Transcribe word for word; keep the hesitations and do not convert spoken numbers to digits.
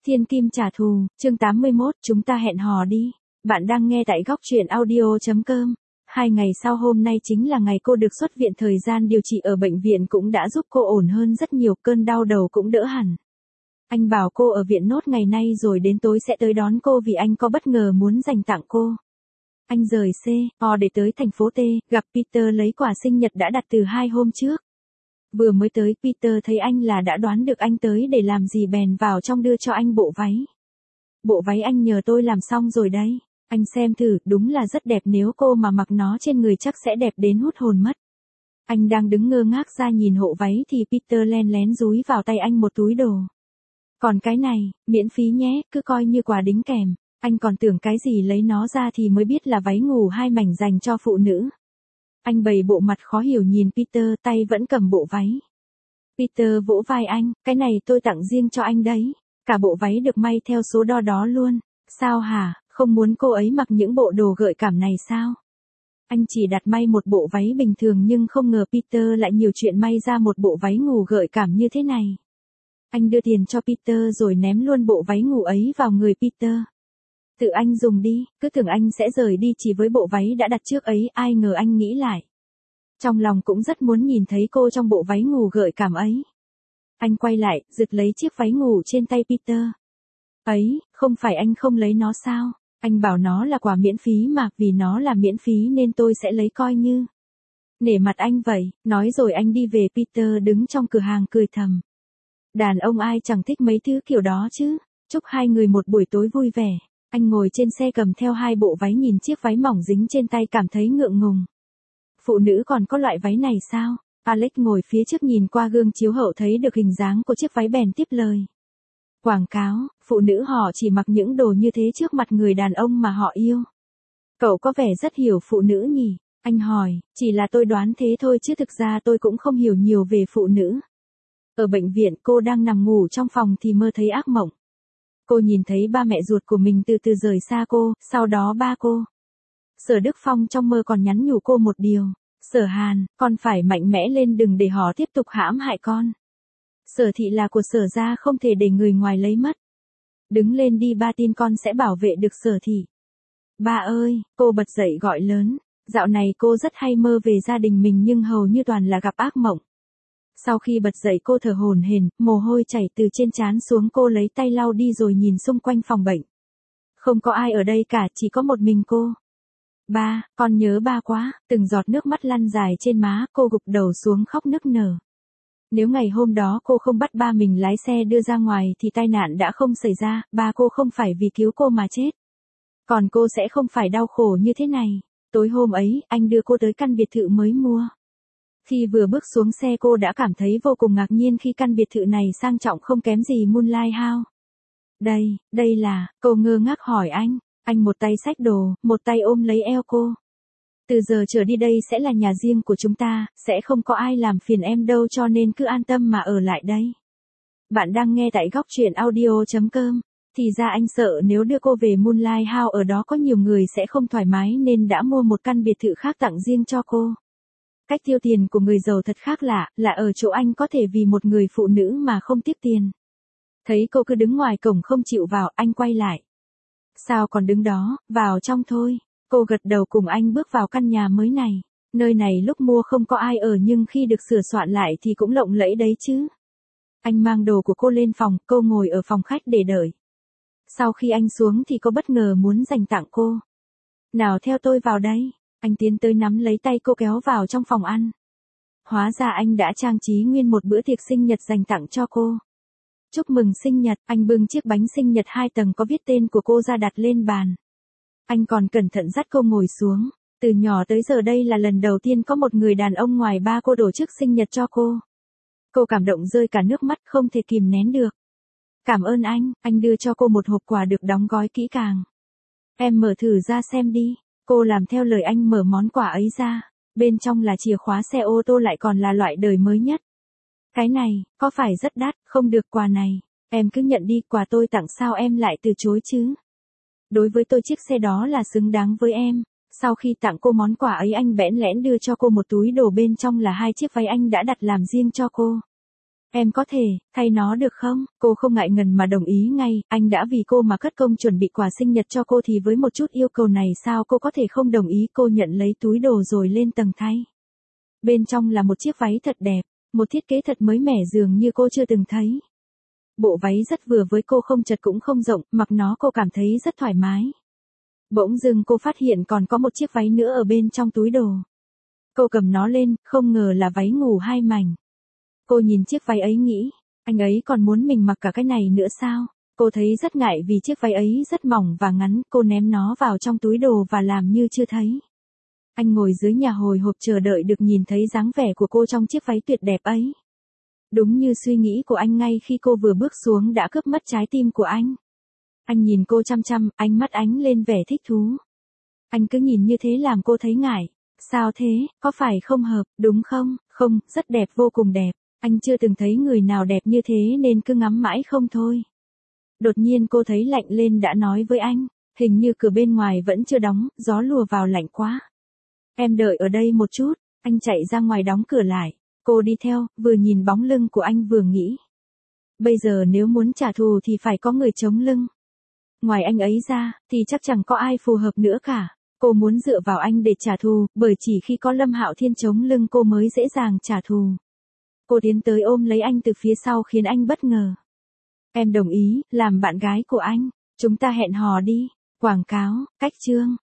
Thiên Kim trả thù, chương tám mươi mốt, chúng ta hẹn hò đi. Bạn đang nghe tại góc truyện audio chấm com. Hai ngày sau hôm nay chính là ngày cô được xuất viện, thời gian điều trị ở bệnh viện cũng đã giúp cô ổn hơn rất nhiều, cơn đau đầu cũng đỡ hẳn. Anh bảo cô ở viện nốt ngày nay rồi đến tối sẽ tới đón cô vì anh có bất ngờ muốn dành tặng cô. Anh rời C O để tới thành phố T, gặp Peter lấy quà sinh nhật đã đặt từ hai hôm trước. Vừa mới tới, Peter thấy anh là đã đoán được anh tới để làm gì bèn vào trong đưa cho anh bộ váy. Bộ váy anh nhờ tôi làm xong rồi đấy. Anh xem thử, đúng là rất đẹp, nếu cô mà mặc nó trên người chắc sẽ đẹp đến hút hồn mất. Anh đang đứng ngơ ngác ra nhìn hộ váy thì Peter len lén dúi vào tay anh một túi đồ. Còn cái này, miễn phí nhé, cứ coi như quà đính kèm. Anh còn tưởng cái gì, lấy nó ra thì mới biết là váy ngủ hai mảnh dành cho phụ nữ. Anh bày bộ mặt khó hiểu nhìn Peter, tay vẫn cầm bộ váy. Peter vỗ vai anh, cái này tôi tặng riêng cho anh đấy. Cả bộ váy được may theo số đo đó luôn. Sao hả, không muốn cô ấy mặc những bộ đồ gợi cảm này sao? Anh chỉ đặt may một bộ váy bình thường nhưng không ngờ Peter lại nhiều chuyện may ra một bộ váy ngủ gợi cảm như thế này. Anh đưa tiền cho Peter rồi ném luôn bộ váy ngủ ấy vào người Peter. Tự anh dùng đi, cứ tưởng anh sẽ rời đi chỉ với bộ váy đã đặt trước ấy, ai ngờ anh nghĩ lại. Trong lòng cũng rất muốn nhìn thấy cô trong bộ váy ngủ gợi cảm ấy. Anh quay lại, giật lấy chiếc váy ngủ trên tay Peter. Ấy, không phải anh không lấy nó sao? Anh bảo nó là quà miễn phí mà, vì nó là miễn phí nên tôi sẽ lấy coi như. Nể mặt anh vậy, nói rồi anh đi về. Peter đứng trong cửa hàng cười thầm. Đàn ông ai chẳng thích mấy thứ kiểu đó chứ. Chúc hai người một buổi tối vui vẻ. Anh ngồi trên xe cầm theo hai bộ váy, nhìn chiếc váy mỏng dính trên tay cảm thấy ngượng ngùng. Phụ nữ còn có loại váy này sao? Alex ngồi phía trước nhìn qua gương chiếu hậu thấy được hình dáng của chiếc váy bèn tiếp lời. Quảng cáo, phụ nữ họ chỉ mặc những đồ như thế trước mặt người đàn ông mà họ yêu. Cậu có vẻ rất hiểu phụ nữ nhỉ? Anh hỏi, chỉ là tôi đoán thế thôi chứ thực ra tôi cũng không hiểu nhiều về phụ nữ. Ở bệnh viện cô đang nằm ngủ trong phòng thì mơ thấy ác mộng. Cô nhìn thấy ba mẹ ruột của mình từ từ rời xa cô, sau đó ba cô. Sở Đức Phong trong mơ còn nhắn nhủ cô một điều. Sở Hàn, con phải mạnh mẽ lên, đừng để họ tiếp tục hãm hại con. Sở Thị là của Sở gia, không thể để người ngoài lấy mất. Đứng lên đi, ba tin con sẽ bảo vệ được Sở Thị. Ba ơi, cô bật dậy gọi lớn. Dạo này cô rất hay mơ về gia đình mình nhưng hầu như toàn là gặp ác mộng. Sau khi bật dậy cô thở hổn hển, mồ hôi chảy từ trên trán xuống, cô lấy tay lau đi rồi nhìn xung quanh phòng bệnh. Không có ai ở đây cả, chỉ có một mình cô. Ba, con nhớ ba quá, từng giọt nước mắt lăn dài trên má, cô gục đầu xuống khóc nức nở. Nếu ngày hôm đó cô không bắt ba mình lái xe đưa ra ngoài thì tai nạn đã không xảy ra, ba cô không phải vì cứu cô mà chết. Còn cô sẽ không phải đau khổ như thế này. Tối hôm ấy, anh đưa cô tới căn biệt thự mới mua. Khi vừa bước xuống xe cô đã cảm thấy vô cùng ngạc nhiên khi căn biệt thự này sang trọng không kém gì Moonlight House. Đây, đây là, cô ngơ ngác hỏi anh. Anh một tay xách đồ, một tay ôm lấy eo cô. Từ giờ trở đi đây sẽ là nhà riêng của chúng ta, sẽ không có ai làm phiền em đâu, cho nên cứ an tâm mà ở lại đây. Bạn đang nghe tại góc truyện audio chấm com. Thì ra anh sợ nếu đưa cô về Moonlight House ở đó có nhiều người sẽ không thoải mái nên đã mua một căn biệt thự khác tặng riêng cho cô. Cách tiêu tiền của người giàu thật khác lạ, là ở chỗ anh có thể vì một người phụ nữ mà không tiếc tiền. Thấy cô cứ đứng ngoài cổng không chịu vào, anh quay lại. Sao còn đứng đó, vào trong thôi. Cô gật đầu cùng anh bước vào căn nhà mới này. Nơi này lúc mua không có ai ở nhưng khi được sửa soạn lại thì cũng lộng lẫy đấy chứ. Anh mang đồ của cô lên phòng, cô ngồi ở phòng khách để đợi. Sau khi anh xuống thì cô bất ngờ muốn dành tặng cô. Nào theo tôi vào đây. Anh tiến tới nắm lấy tay cô kéo vào trong phòng ăn. Hóa ra anh đã trang trí nguyên một bữa tiệc sinh nhật dành tặng cho cô. Chúc mừng sinh nhật, anh bưng chiếc bánh sinh nhật hai tầng có viết tên của cô ra đặt lên bàn. Anh còn cẩn thận dắt cô ngồi xuống. Từ nhỏ tới giờ đây là lần đầu tiên có một người đàn ông ngoài ba cô tổ chức sinh nhật cho cô. Cô cảm động rơi cả nước mắt, không thể kìm nén được. Cảm ơn anh, anh đưa cho cô một hộp quà được đóng gói kỹ càng. Em mở thử ra xem đi. Cô làm theo lời anh mở món quà ấy ra. Bên trong là chìa khóa xe ô tô, lại còn là loại đời mới nhất. Cái này, có phải rất đắt, không được quà này. Em cứ nhận đi, quà tôi tặng sao em lại từ chối chứ. Đối với tôi chiếc xe đó là xứng đáng với em. Sau khi tặng cô món quà ấy anh bẽn lẽn đưa cho cô một túi đồ, bên trong là hai chiếc váy anh đã đặt làm riêng cho cô. Em có thể, thay nó được không? Cô không ngại ngần mà đồng ý ngay, anh đã vì cô mà cất công chuẩn bị quà sinh nhật cho cô thì với một chút yêu cầu này sao cô có thể không đồng ý. Cô nhận lấy túi đồ rồi lên tầng thay. Bên trong là một chiếc váy thật đẹp, một thiết kế thật mới mẻ dường như cô chưa từng thấy. Bộ váy rất vừa với cô, không chật cũng không rộng, mặc nó cô cảm thấy rất thoải mái. Bỗng dưng cô phát hiện còn có một chiếc váy nữa ở bên trong túi đồ. Cô cầm nó lên, không ngờ là váy ngủ hai mảnh. Cô nhìn chiếc váy ấy nghĩ, anh ấy còn muốn mình mặc cả cái này nữa sao? Cô thấy rất ngại vì chiếc váy ấy rất mỏng và ngắn, cô ném nó vào trong túi đồ và làm như chưa thấy. Anh ngồi dưới nhà hồi hộp chờ đợi được nhìn thấy dáng vẻ của cô trong chiếc váy tuyệt đẹp ấy. Đúng như suy nghĩ của anh, ngay khi cô vừa bước xuống đã cướp mất trái tim của anh. Anh nhìn cô chăm chăm, ánh mắt ánh lên vẻ thích thú. Anh cứ nhìn như thế làm cô thấy ngại. Sao thế, có phải không hợp, đúng không? Không, rất đẹp, vô cùng đẹp. Anh chưa từng thấy người nào đẹp như thế nên cứ ngắm mãi không thôi. Đột nhiên cô thấy lạnh lên đã nói với anh, hình như cửa bên ngoài vẫn chưa đóng, gió lùa vào lạnh quá. Em đợi ở đây một chút, anh chạy ra ngoài đóng cửa lại. Cô đi theo, vừa nhìn bóng lưng của anh vừa nghĩ. Bây giờ nếu muốn trả thù thì phải có người chống lưng. Ngoài anh ấy ra, thì chắc chẳng có ai phù hợp nữa cả. Cô muốn dựa vào anh để trả thù, bởi chỉ khi có Lâm Hạo Thiên chống lưng cô mới dễ dàng trả thù. Cô tiến tới ôm lấy anh từ phía sau khiến anh bất ngờ. Em đồng ý, làm bạn gái của anh. Chúng ta hẹn hò đi. Quảng cáo, cách chương.